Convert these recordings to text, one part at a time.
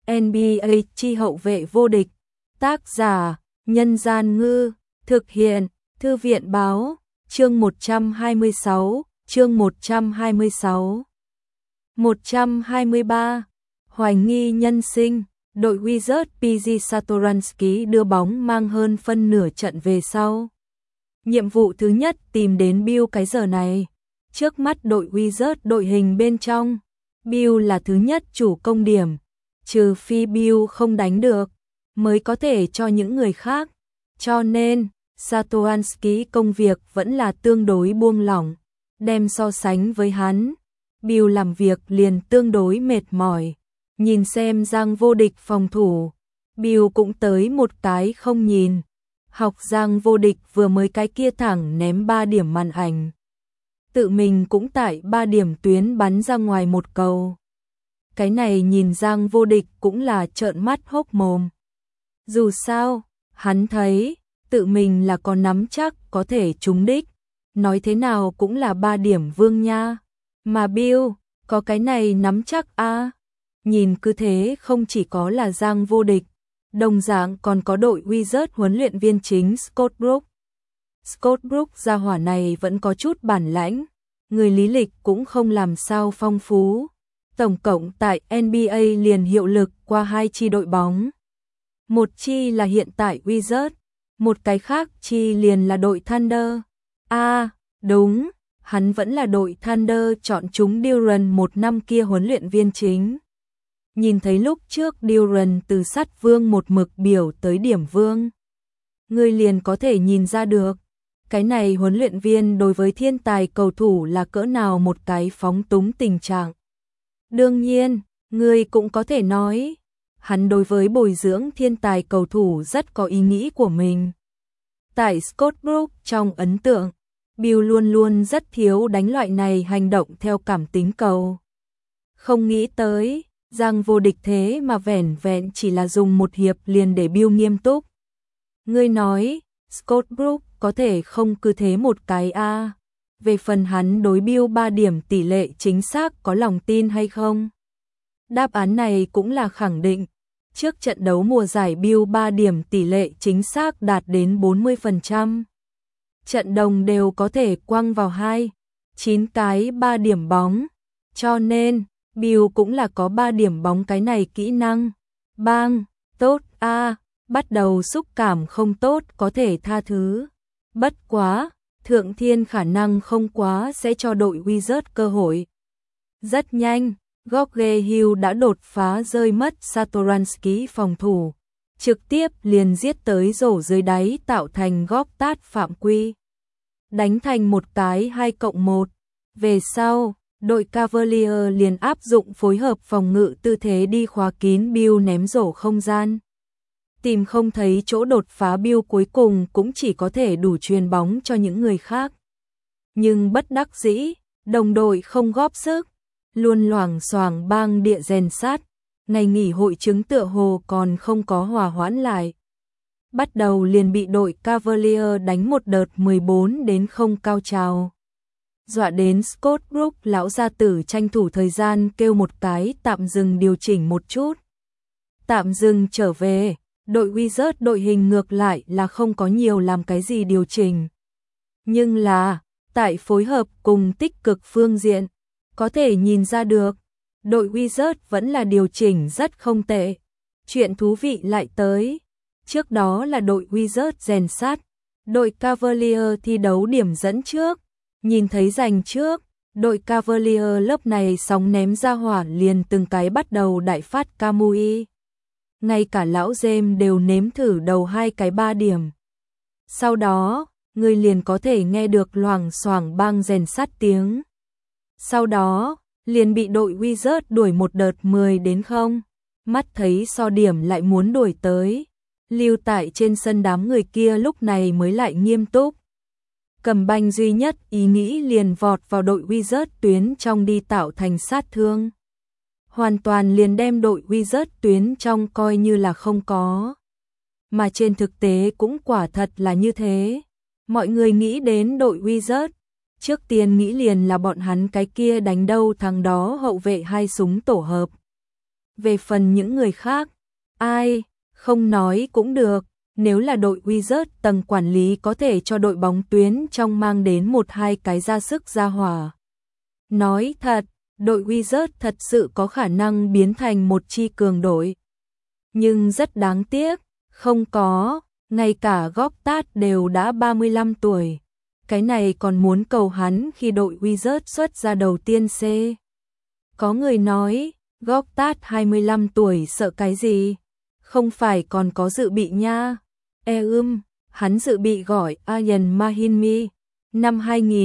NBA chi hậu vệ vô địch. Tác giả: Nhân Gian Ngư. Thực hiện: Thư viện Báo. Chương 126. Chương 126. 123. Hoài nghi nhân sinh. Đội Wizards PG Satoransky đưa bóng mang hơn phân nửa trận về sau. Nhiệm vụ thứ nhất tìm đến Bill cái giờ này. Trước mắt đội Wizards đội hình bên trong, Bill là thứ nhất chủ công điểm. Trừ phi Bill không đánh được, mới có thể cho những người khác. Cho nên, Satoransky công việc vẫn là tương đối buông lỏng. Đem so sánh với hắn, Bill làm việc liền tương đối mệt mỏi. Nhìn xem Giang Vô Địch phòng thủ, Bill cũng tới một cái không nhìn. Học Giang Vô Địch vừa mới cái kia thẳng ném 3 điểm màn ảnh. Tự mình cũng tại 3 điểm tuyến bắn ra ngoài một cầu. Cái này nhìn Giang Vô Địch cũng là trợn mắt hốc mồm. Dù sao, hắn thấy tự mình là có nắm chắc có thể trúng đích. Nói thế nào cũng là 3 điểm vương nha. Mà Bill, có cái này nắm chắc a. Nhìn cứ thế không chỉ có là Giang Vô Địch, đồng dạng còn có đội Wizards huấn luyện viên chính Scott Brooks. Scott Brooks gia hỏa này vẫn có chút bản lãnh, người lý lịch cũng không làm sao phong phú. Tổng cộng tại NBA liền hiệu lực qua 2 chi đội bóng. Một chi là hiện tại Wizards, một cái khác chi liền là đội Thunder. Đúng, hắn vẫn là đội Thunder chọn chúng Duran một năm kia huấn luyện viên chính. Nhìn thấy lúc trước Duran từ sát vương một mực biểu tới điểm vương, người liền có thể nhìn ra được, cái này huấn luyện viên đối với thiên tài cầu thủ là cỡ nào một cái phóng túng tình trạng. Đương nhiên, người cũng có thể nói, hắn đối với bồi dưỡng thiên tài cầu thủ rất có ý nghĩ của mình. Tại Scott Brooks trong ấn tượng, Bill luôn luôn rất thiếu đánh loại này hành động theo cảm tính cầu. Không nghĩ tới, Giang Vô Địch thế mà vẻn vẹn chỉ là dùng một hiệp liền để Bill nghiêm túc. Ngươi nói, Scott Brooks có thể không cứ thế một cái a. Về phần hắn đối Bill 3 điểm tỷ lệ chính xác có lòng tin hay không? Đáp án này cũng là khẳng định. Trước trận đấu mùa giải Bill 3 điểm tỷ lệ chính xác đạt đến 40%. Trận đồng đều có thể quăng vào 9 cái 3 điểm bóng. Cho nên, Bill cũng là có 3 điểm bóng cái này kỹ năng. Bang, tốt a, bắt đầu xúc cảm không tốt có thể tha thứ. Bất quá, Thượng Thiên khả năng không quá sẽ cho đội Wizards cơ hội. Rất nhanh, George Hill đã đột phá rơi mất Satoransky phòng thủ, trực tiếp liền giết tới rổ dưới đáy tạo thành góp tát phạm quy. Đánh thành một cái 2+1. Về sau, đội Cavalier liền áp dụng phối hợp phòng ngự tư thế đi khóa kín Bill ném rổ không gian. Tìm không thấy chỗ đột phá, Bill cuối cùng cũng chỉ có thể đủ truyền bóng cho những người khác. Nhưng bất đắc dĩ, đồng đội không góp sức, luôn loảng xoảng bang địa rèn sát. Ngày nghỉ hội chứng tựa hồ còn không có hòa hoãn lại. Bắt đầu liền bị đội Cavalier đánh một đợt 14-0 cao trào. Dọa đến Scott Brooks lão gia tử tranh thủ thời gian kêu một cái tạm dừng điều chỉnh một chút. Tạm dừng trở về, đội Wizards đội hình ngược lại là không có nhiều làm cái gì điều chỉnh. Nhưng là, tại phối hợp cùng tích cực phương diện, có thể nhìn ra được, đội Wizards vẫn là điều chỉnh rất không tệ. Chuyện thú vị lại tới, trước đó là đội Wizards rèn sát, đội Cavalier thi đấu điểm dẫn trước. Nhìn thấy giành trước, đội Cavalier lớp này sóng ném ra hỏa liền từng cái bắt đầu đại phát Kamui. Ngay cả lão James đều nếm thử đầu 2 cái 3 điểm. Sau đó, người liền có thể nghe được loảng xoảng bang rèn sắt tiếng. Sau đó, liền bị đội Wizards đuổi một đợt 10-0. Mắt thấy so điểm lại muốn đuổi tới. Lưu tại trên sân đám người kia lúc này mới lại nghiêm túc. Cầm banh duy nhất ý nghĩ liền vọt vào đội Wizards tuyến trong đi tạo thành sát thương. Hoàn toàn liền đem đội Wizards tuyến trong coi như là không có. Mà trên thực tế cũng quả thật là như thế. Mọi người nghĩ đến đội Wizards, trước tiên nghĩ liền là bọn hắn cái kia đánh đâu thằng đó hậu vệ 2 súng tổ hợp. Về phần những người khác, ai, không nói cũng được, nếu là đội Wizards tầng quản lý có thể cho đội bóng tuyến trong mang đến 1-2 cái ra sức ra hỏa. Nói thật, đội Wizards thật sự có khả năng biến thành một chi cường đội. Nhưng rất đáng tiếc, không có, ngay cả Goktat đều đã 35 tuổi. Cái này còn muốn cầu hắn khi đội Wizards xuất ra đầu tiên C. Có người nói, Goktat 25 tuổi sợ cái gì? Không phải còn có dự bị nha. Hắn dự bị gọi Aryan Mahinmi, năm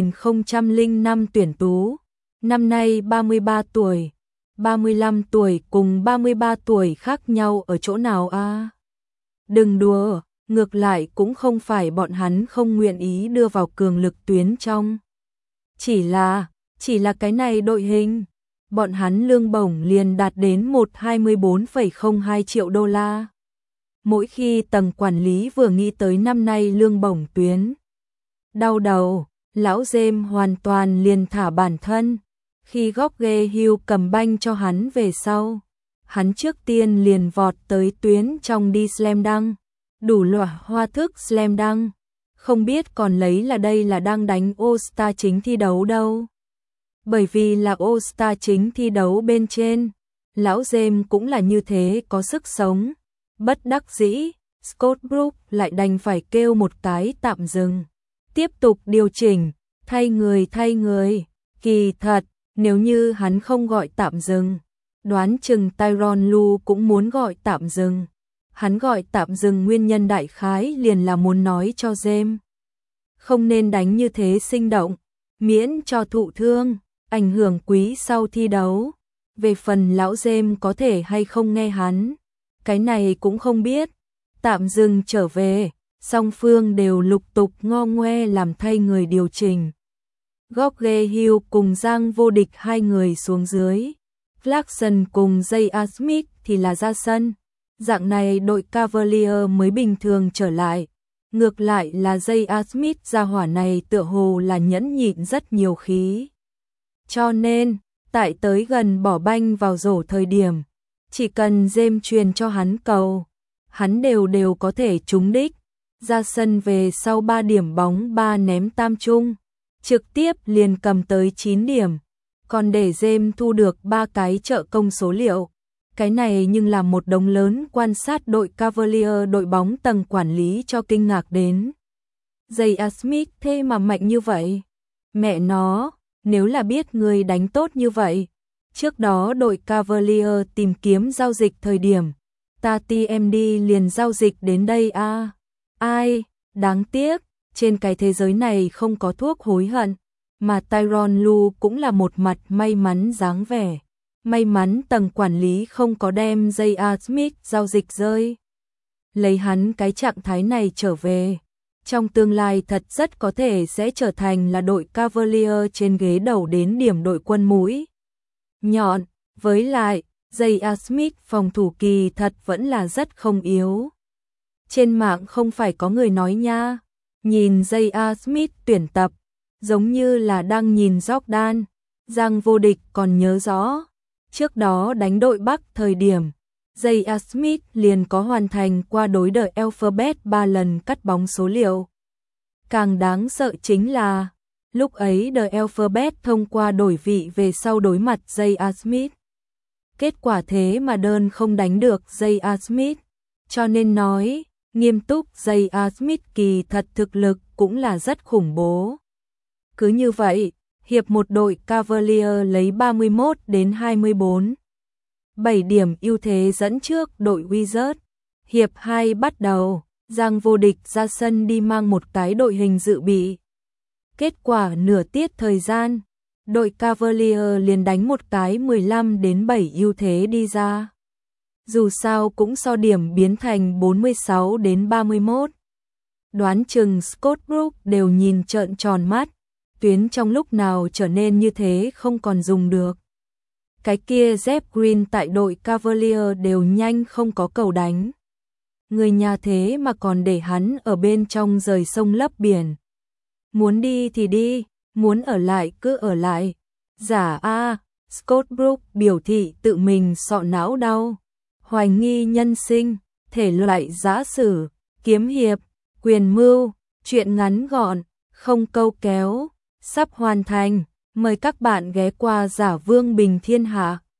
2005 tuyển tú, năm nay 33 tuổi. 35 tuổi cùng 33 tuổi khác nhau ở chỗ nào a? Đừng đùa, ngược lại cũng không phải bọn hắn không nguyện ý đưa vào cường lực tuyến trong. Chỉ là cái này đội hình, bọn hắn lương bổng liền đạt đến 124,02 triệu đô la. Mỗi khi tầng quản lý vừa nghĩ tới năm nay lương bổng tuyến, đau đầu, lão James hoàn toàn liền thả bản thân. Khi Jorge Hill cầm banh cho hắn về sau, hắn trước tiên liền vọt tới tuyến trong đi slam dunk, đủ loại hoa thức slam dunk, không biết còn lấy là đây là đang đánh All-Star chính thi đấu đâu. Bởi vì là All-Star chính thi đấu bên trên, lão James cũng là như thế có sức sống. Bất đắc dĩ, Scott Brooks lại đành phải kêu một cái tạm dừng, tiếp tục điều chỉnh, thay người, kỳ thật. Nếu như hắn không gọi tạm dừng, đoán chừng Tyronn Lue cũng muốn gọi tạm dừng. Hắn gọi tạm dừng nguyên nhân đại khái liền là muốn nói cho James không nên đánh như thế sinh động, miễn cho thụ thương, ảnh hưởng quý sau thi đấu. Về phần lão James có thể hay không nghe hắn, cái này cũng không biết. Tạm dừng trở về, song phương đều lục tục ngo ngoe làm thay người điều chỉnh. Jorge Hill cùng Giang Vô Địch hai người xuống dưới, Clarkson cùng J.R. Smith thì là ra sân. Dạng này đội Cavalier mới bình thường trở lại. Ngược lại là J.R. Smith ra hỏa này tựa hồ là nhẫn nhịn rất nhiều khí. Cho nên, tại tới gần bỏ banh vào rổ thời điểm, chỉ cần James truyền cho hắn cầu, hắn đều có thể trúng đích. Ra sân về sau 3 điểm bóng 3 ném tam trung, trực tiếp liền cầm tới 9 điểm, còn để James thu được 3 cái trợ công số liệu. Cái này nhưng là một đống lớn quan sát đội Cavalier đội bóng tầng quản lý cho kinh ngạc đến. J.R. Smith thế mà mạnh như vậy. Mẹ nó, nếu là biết người đánh tốt như vậy. Trước đó đội Cavalier tìm kiếm giao dịch thời điểm, Tati MD liền giao dịch đến đây a. Ai, đáng tiếc, trên cái thế giới này không có thuốc hối hận, mà Tyronn Lue cũng là một mặt may mắn dáng vẻ. May mắn tầng quản lý không có đem J.R. Smith giao dịch rơi. Lấy hắn cái trạng thái này trở về, trong tương lai thật rất có thể sẽ trở thành là đội Cavalier trên ghế đầu đến điểm đội quân mũi nhọn. Với lại, J.R. Smith phòng thủ kỳ thật vẫn là rất không yếu. Trên mạng không phải có người nói nha, nhìn J.R. Smith tuyển tập, giống như là đang nhìn Jordan. Giang Vô Địch còn nhớ rõ, trước đó đánh đội Bắc thời điểm, J.R. Smith liền có hoàn thành qua đối The Alphabet 3 lần cắt bóng số liệu. Càng đáng sợ chính là, lúc ấy The Alphabet thông qua đổi vị về sau đối mặt J.R. Smith. Kết quả thế mà đơn không đánh được J.R. Smith, cho nên nói, nghiêm túc J.R. Smith kỳ thật thực lực cũng là rất khủng bố. Cứ như vậy, hiệp 1 đội Cavalier lấy 31-24. 7 điểm ưu thế dẫn trước đội Wizards. Hiệp 2 bắt đầu, Giang Vô Địch ra sân đi mang một cái đội hình dự bị. Kết quả nửa tiết thời gian, đội Cavalier liền đánh một cái 15-7 ưu thế đi ra. Dù sao cũng so điểm biến thành 46-31. Đoán chừng Scott Brooks đều nhìn trợn tròn mắt, tuyến trong lúc nào trở nên như thế không còn dùng được. Cái kia Jeff Green tại đội Cavalier đều nhanh không có cầu đánh. Người nhà thế mà còn để hắn ở bên trong rời sông lấp biển. Muốn đi thì đi, muốn ở lại cứ ở lại. Giả a, Scott Brooke biểu thị tự mình sọ não đau. Hoài nghi nhân sinh, thể loại giã sử, kiếm hiệp, quyền mưu, truyện ngắn gọn, không câu kéo, sắp hoàn thành. Mời các bạn ghé qua Giả Vương Bình Thiên Hạ.